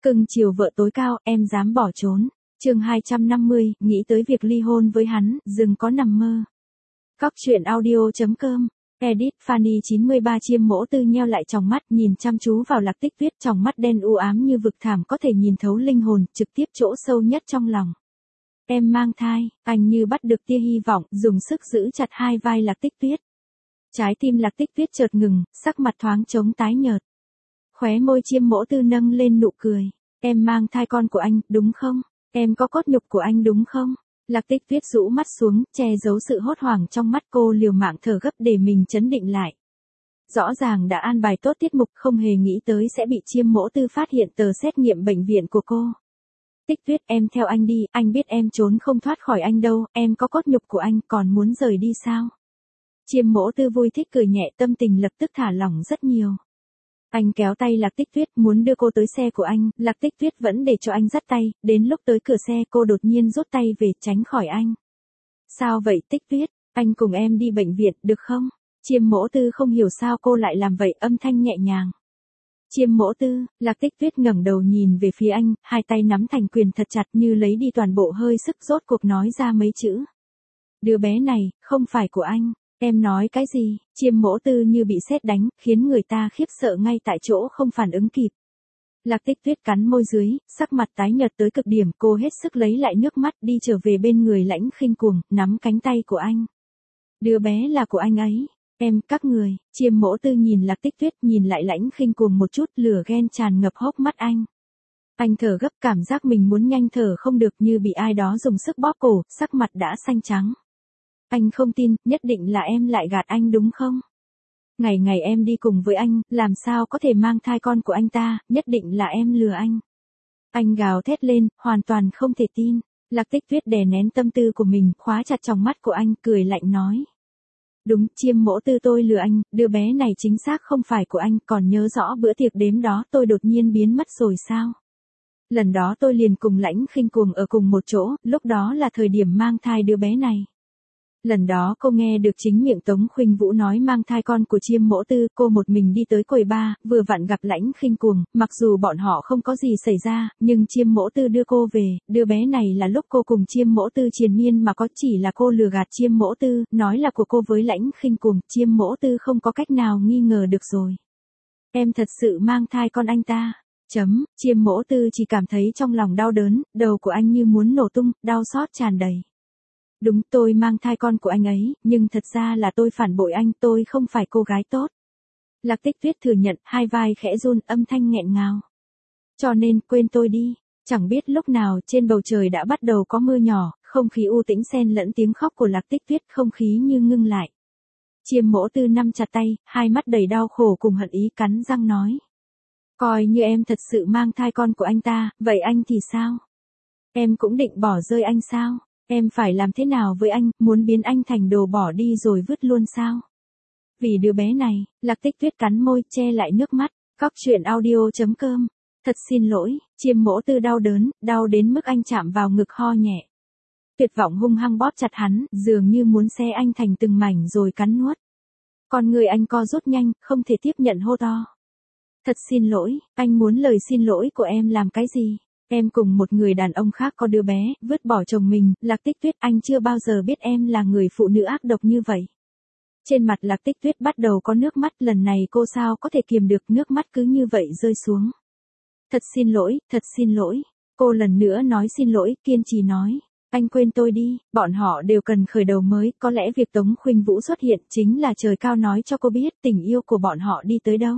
Cưng chiều vợ tối cao, em dám bỏ trốn. Chương 250, nghĩ tới việc ly hôn với hắn, đừng có nằm mơ. Cóc truyện audio.com. Edit Fanny 93 Chiêm Mỗ Tư nheo lại tròng mắt nhìn chăm chú vào Lạc Tích Tuyết, tròng mắt đen u ám như vực thẳm có thể nhìn thấu linh hồn, trực tiếp chỗ sâu nhất trong lòng. Em mang thai, anh như bắt được tia hy vọng, dùng sức giữ chặt hai vai Lạc Tích Tuyết. Trái tim Lạc Tích Tuyết chợt ngừng, sắc mặt thoáng trống tái nhợt. Khóe môi Chiêm Mỗ Tư nâng lên nụ cười. Em mang thai con của anh, đúng không? Em có cốt nhục của anh đúng không? Lạc Tích Tuyết rũ mắt xuống, che giấu sự hốt hoảng trong mắt cô, liều mạng thở gấp để mình trấn định lại. Rõ ràng đã an bài tốt tiết mục, không hề nghĩ tới sẽ bị Chiêm Mỗ Tư phát hiện tờ xét nghiệm bệnh viện của cô. Tích Tuyết, em theo anh đi, anh biết em trốn không thoát khỏi anh đâu, em có cốt nhục của anh, còn muốn rời đi sao? Chiêm Mỗ Tư vui thích cười nhẹ, tâm tình lập tức thả lỏng rất nhiều. Anh kéo tay Lạc Tích Tuyết muốn đưa cô tới xe của anh, Lạc Tích Tuyết vẫn để cho anh dắt tay, đến lúc tới cửa xe cô đột nhiên rút tay về tránh khỏi anh. Sao vậy Tích Tuyết, anh cùng em đi bệnh viện được không? Chiêm Mỗ Tư không hiểu sao cô lại làm vậy, âm thanh nhẹ nhàng. Chiêm Mỗ Tư, Lạc Tích Tuyết ngẩng đầu nhìn về phía anh, hai tay nắm thành quyền thật chặt như lấy đi toàn bộ hơi sức, rốt cuộc nói ra mấy chữ. Đứa bé này, không phải của anh. Em nói cái gì? Chiêm Mỗ Tư như bị sét đánh, khiến người ta khiếp sợ ngay tại chỗ không phản ứng kịp. Lạc Tích Tuyết cắn môi dưới, sắc mặt tái nhợt tới cực điểm, cô hết sức lấy lại nước mắt đi trở về bên người Lãnh Khinh Cuồng, nắm cánh tay của anh. Đứa bé là của anh ấy. Em, các người. Chiêm Mỗ Tư nhìn Lạc Tích Tuyết, nhìn lại Lãnh Khinh Cuồng một chút, lửa ghen tràn ngập hốc mắt anh. Anh thở gấp, cảm giác mình muốn nhanh thở không được, như bị ai đó dùng sức bóp cổ, sắc mặt đã xanh trắng. Anh không tin, nhất định là em lại gạt anh đúng không? Ngày ngày em đi cùng với anh, làm sao có thể mang thai con của anh ta, nhất định là em lừa anh. Anh gào thét lên, hoàn toàn không thể tin. Lạc Tích Tuyết đè nén tâm tư của mình, khóa chặt tròng mắt của anh, cười lạnh nói. Đúng, Chiêm Mỗ Tư, tôi lừa anh, đứa bé này chính xác không phải của anh, còn nhớ rõ bữa tiệc đếm đó tôi đột nhiên biến mất rồi sao? Lần đó tôi liền cùng Lãnh Khinh Cuồng ở cùng một chỗ, lúc đó là thời điểm mang thai đứa bé này. Lần đó cô nghe được chính miệng Tống Khuynh Vũ nói mang thai con của Chiêm Mỗ Tư, cô một mình đi tới quầy bar, vừa vặn gặp Lãnh Khinh Cuồng, mặc dù bọn họ không có gì xảy ra, nhưng Chiêm Mỗ Tư đưa cô về, đứa bé này là lúc cô cùng Chiêm Mỗ Tư triền miên mà có, chỉ là cô lừa gạt Chiêm Mỗ Tư, nói là của cô với Lãnh Khinh Cuồng, Chiêm Mỗ Tư không có cách nào nghi ngờ được rồi. Em thật sự mang thai con anh ta. Chiêm Mỗ Tư chỉ cảm thấy trong lòng đau đớn, đầu của anh như muốn nổ tung, đau xót tràn đầy. Đúng, tôi mang thai con của anh ấy, nhưng thật ra là tôi phản bội anh, tôi không phải cô gái tốt. Lạc Tích Tuyết thừa nhận, hai vai khẽ run, âm thanh nghẹn ngào. Cho nên, quên tôi đi. Chẳng biết lúc nào, trên bầu trời đã bắt đầu có mưa nhỏ, không khí u tĩnh xen lẫn tiếng khóc của Lạc Tích Tuyết, không khí như ngưng lại. Chiêm Mỗ Tư nắm chặt tay, hai mắt đầy đau khổ cùng hận ý, cắn răng nói. Coi như em thật sự mang thai con của anh ta, vậy anh thì sao? Em cũng định bỏ rơi anh sao? Em phải làm thế nào với anh, muốn biến anh thành đồ bỏ đi rồi vứt luôn sao? Vì đứa bé này, Lạc Tích Tuyết cắn môi, che lại nước mắt. Cóc truyện audio.com. Thật xin lỗi, Chiêm Mỗ Tư đau đớn, đau đến mức anh chạm vào ngực ho nhẹ. Tuyệt vọng hung hăng bóp chặt hắn, dường như muốn xé anh thành từng mảnh rồi cắn nuốt. Con người anh co rút nhanh, không thể tiếp nhận, hô to. Thật xin lỗi, anh muốn lời xin lỗi của em làm cái gì? Em cùng một người đàn ông khác có đứa bé, vứt bỏ chồng mình, Lạc Tích Tuyết, anh chưa bao giờ biết em là người phụ nữ ác độc như vậy. Trên mặt Lạc Tích Tuyết bắt đầu có nước mắt, lần này cô sao có thể kiềm được, nước mắt cứ như vậy rơi xuống. Thật xin lỗi, cô lần nữa nói xin lỗi, kiên trì nói. Anh quên tôi đi, bọn họ đều cần khởi đầu mới, có lẽ việc Tống Khuynh Vũ xuất hiện chính là trời cao nói cho cô biết tình yêu của bọn họ đi tới đâu.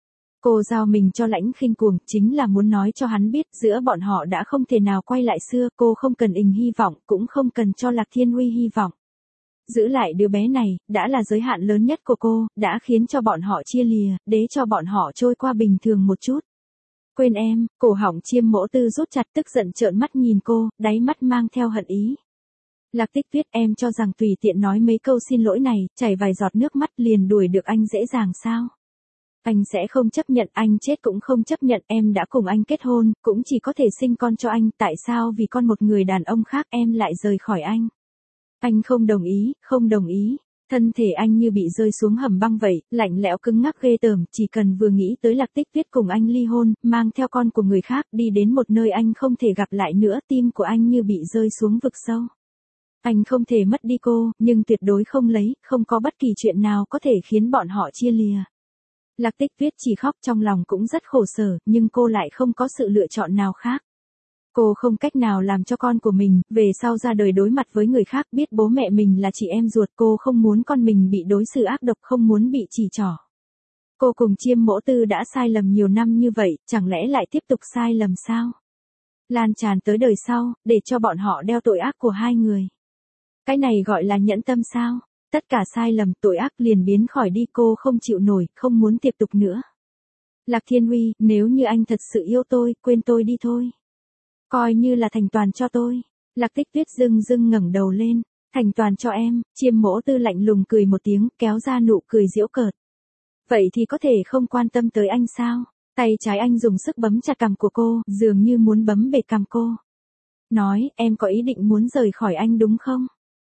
Cô giao mình cho Lãnh Khinh Cuồng, chính là muốn nói cho hắn biết giữa bọn họ đã không thể nào quay lại xưa, cô không cần ình hy vọng, cũng không cần cho Lạc Thiên Uy hy vọng. Giữ lại đứa bé này, đã là giới hạn lớn nhất của cô, đã khiến cho bọn họ chia lìa, để cho bọn họ trôi qua bình thường một chút. Quên em, cổ họng Chiêm Mỗ Tư rút chặt, tức giận trợn mắt nhìn cô, đáy mắt mang theo hận ý. Lạc Tích Tuyết, em cho rằng tùy tiện nói mấy câu xin lỗi này, chảy vài giọt nước mắt liền đuổi được anh dễ dàng sao? Anh sẽ không chấp nhận, anh chết cũng không chấp nhận, em đã cùng anh kết hôn, cũng chỉ có thể sinh con cho anh, tại sao vì con một người đàn ông khác em lại rời khỏi anh? Anh không đồng ý, Thân thể anh như bị rơi xuống hầm băng vậy, lạnh lẽo cứng ngắc ghê tởm, chỉ cần vừa nghĩ tới Lạc Tích Tuyết cùng anh ly hôn, mang theo con của người khác đi đến một nơi anh không thể gặp lại nữa, tim của anh như bị rơi xuống vực sâu. Anh không thể mất đi cô, nhưng tuyệt đối không lấy, không có bất kỳ chuyện nào có thể khiến bọn họ chia lìa. Lạc Tích Tuyết chỉ khóc, trong lòng cũng rất khổ sở, nhưng cô lại không có sự lựa chọn nào khác. Cô không cách nào làm cho con của mình, về sau ra đời đối mặt với người khác, biết bố mẹ mình là chị em ruột, cô không muốn con mình bị đối xử ác độc, không muốn bị chỉ trỏ. Cô cùng Chiêm Mỗ Tư đã sai lầm nhiều năm như vậy, chẳng lẽ lại tiếp tục sai lầm sao? Lan tràn tới đời sau, để cho bọn họ đeo tội ác của hai người. Cái này gọi là nhẫn tâm sao? Tất cả sai lầm, tội ác liền biến khỏi đi, cô không chịu nổi, không muốn tiếp tục nữa. Lạc Thiên Huy, nếu như anh thật sự yêu tôi, quên tôi đi thôi. Coi như là thành toàn cho tôi. Lạc Tích Tuyết dưng dưng ngẩng đầu lên. Thành toàn cho em. Chiêm Mỗ Tư lạnh lùng cười một tiếng, kéo ra nụ cười giễu cợt. Vậy thì có thể không quan tâm tới anh sao? Tay trái anh dùng sức bấm chặt cằm của cô, dường như muốn bấm bể cằm cô. Nói, em có ý định muốn rời khỏi anh đúng không?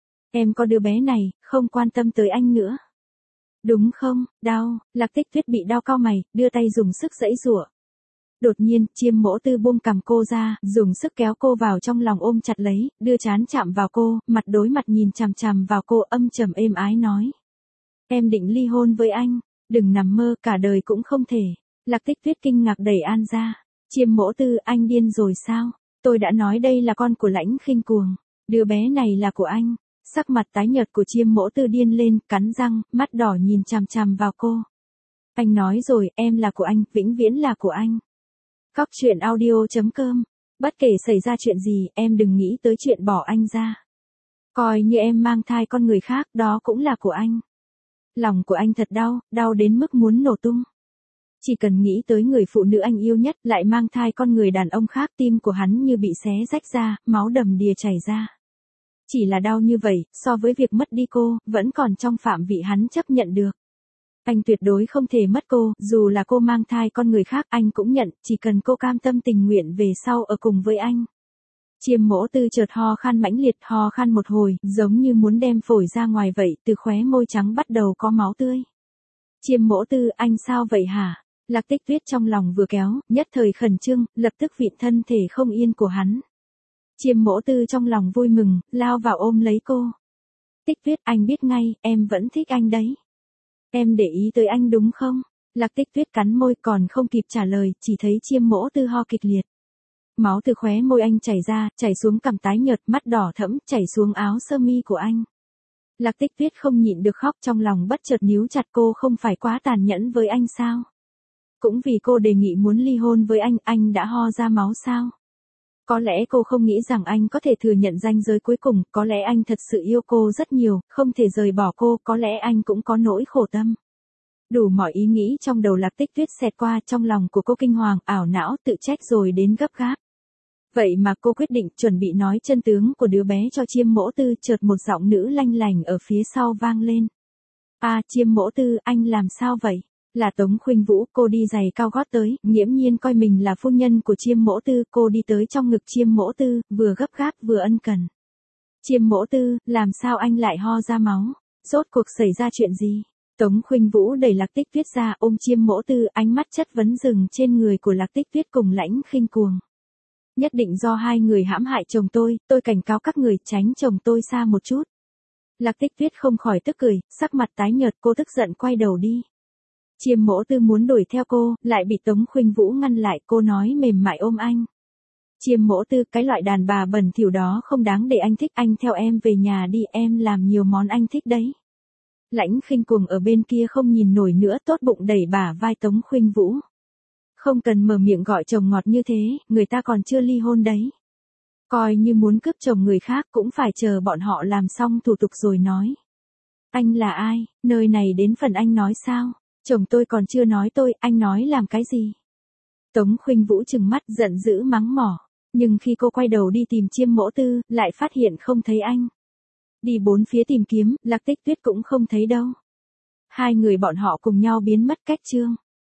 Em có đứa bé này, không quan tâm tới anh nữa. Đúng không? Đau. Lạc Tích Tuyết bị đau cau mày, đưa tay dùng sức giãy giụa. Đột nhiên, Chiêm Mỗ Tư buông cằm cô ra, dùng sức kéo cô vào trong lòng ôm chặt lấy, đưa trán chạm vào cô, mặt đối mặt nhìn chằm chằm vào cô, âm trầm êm ái nói. Em định ly hôn với anh, đừng nằm mơ, cả đời cũng không thể. Lạc Tích Tuyết kinh ngạc đẩy An ra. Chiêm Mỗ Tư, anh điên rồi sao? Tôi đã nói đây là con của Lãnh Khinh Cuồng. Đứa bé này là của anh. Sắc mặt tái nhợt của Chiêm Mỗ Tư điên lên, cắn răng, mắt đỏ nhìn chằm chằm vào cô. Anh nói rồi, em là của anh, vĩnh viễn là của anh. Cóc truyện audio.com. Bất kể xảy ra chuyện gì, em đừng nghĩ tới chuyện bỏ anh ra. Coi như em mang thai con người khác, đó cũng là của anh. Lòng của anh thật đau, đau đến mức muốn nổ tung. Chỉ cần nghĩ tới người phụ nữ anh yêu nhất, lại mang thai con người đàn ông khác, tim của hắn như bị xé rách ra, máu đầm đìa chảy ra. Chỉ là đau như vậy, so với việc mất đi cô, vẫn còn trong phạm vị hắn chấp nhận được. Anh tuyệt đối không thể mất cô, dù là cô mang thai con người khác, anh cũng nhận, chỉ cần cô cam tâm tình nguyện về sau ở cùng với anh. Chiêm Mỗ Tư chợt ho khan mãnh liệt, ho khan một hồi, giống như muốn đem phổi ra ngoài vậy, từ khóe môi trắng bắt đầu có máu tươi. Chiêm Mỗ Tư, anh sao vậy hả? Lạc Tích Tuyết trong lòng vừa kéo, nhất thời khẩn trương, lập tức vịn thân thể không yên của hắn. Chiêm Mỗ Tư trong lòng vui mừng, lao vào ôm lấy cô. Tích Tuyết, anh biết ngay, em vẫn thích anh đấy. Em để ý tới anh đúng không? Lạc Tích Tuyết cắn môi, còn không kịp trả lời, chỉ thấy Chiêm Mỗ Tư ho kịch liệt. Máu từ khóe môi anh chảy ra, chảy xuống cằm tái nhợt, mắt đỏ thẫm, chảy xuống áo sơ mi của anh. Lạc Tích Tuyết không nhịn được khóc, trong lòng bất chợt níu chặt, cô không phải quá tàn nhẫn với anh sao? Cũng vì cô đề nghị muốn ly hôn với anh đã ho ra máu sao? Có lẽ cô không nghĩ rằng anh có thể thừa nhận ranh giới cuối cùng, có lẽ anh thật sự yêu cô rất nhiều, không thể rời bỏ cô, có lẽ anh cũng có nỗi khổ tâm. Đủ mọi ý nghĩ trong đầu Lạc Tích Tuyết xẹt qua, trong lòng của cô kinh hoàng, ảo não, tự trách rồi đến gấp gáp. Vậy mà cô quyết định chuẩn bị nói chân tướng của đứa bé cho Chiêm Mỗ Tư, chợt một giọng nữ lanh lành ở phía sau vang lên. À, Chiêm Mỗ Tư, anh làm sao vậy? Là Tống Khuynh Vũ, cô đi giày cao gót tới, nghiễm nhiên coi mình là phu nhân của Chiêm Mỗ Tư, cô đi tới trong ngực Chiêm Mỗ Tư, vừa gấp gáp vừa ân cần. Chiêm Mỗ Tư, làm sao anh lại ho ra máu? Rốt cuộc xảy ra chuyện gì? Tống Khuynh Vũ đẩy Lạc Tích Tuyết ra, ôm Chiêm Mỗ Tư, ánh mắt chất vấn dừng trên người của Lạc Tích Tuyết cùng Lãnh Khinh Cuồng. Nhất định do hai người hãm hại chồng tôi cảnh cáo các người tránh chồng tôi xa một chút. Lạc Tích Tuyết không khỏi tức cười, sắc mặt tái nhợt, cô tức giận quay đầu đi. Chiêm Mỗ Tư muốn đuổi theo cô, lại bị Tống Khuynh Vũ ngăn lại, cô nói mềm mại ôm anh. Chiêm Mỗ Tư, cái loại đàn bà bẩn thỉu đó không đáng để anh thích, anh theo em về nhà đi, em làm nhiều món anh thích đấy. Lãnh Khinh Cuồng ở bên kia không nhìn nổi nữa, tốt bụng đẩy bả vai Tống Khuynh Vũ. Không cần mở miệng gọi chồng ngọt như thế, người ta còn chưa ly hôn đấy. Coi như muốn cướp chồng người khác cũng phải chờ bọn họ làm xong thủ tục rồi nói. Anh là ai, nơi này đến phần anh nói sao? Chồng tôi còn chưa nói tôi, anh nói làm cái gì? Tống Khuynh Vũ trừng mắt giận dữ mắng mỏ. Nhưng khi cô quay đầu đi tìm Chiêm Mỗ Tư, lại phát hiện không thấy anh. Đi bốn phía tìm kiếm, Lạc Tích Tuyết cũng không thấy đâu. Hai người bọn họ cùng nhau biến mất cách chương.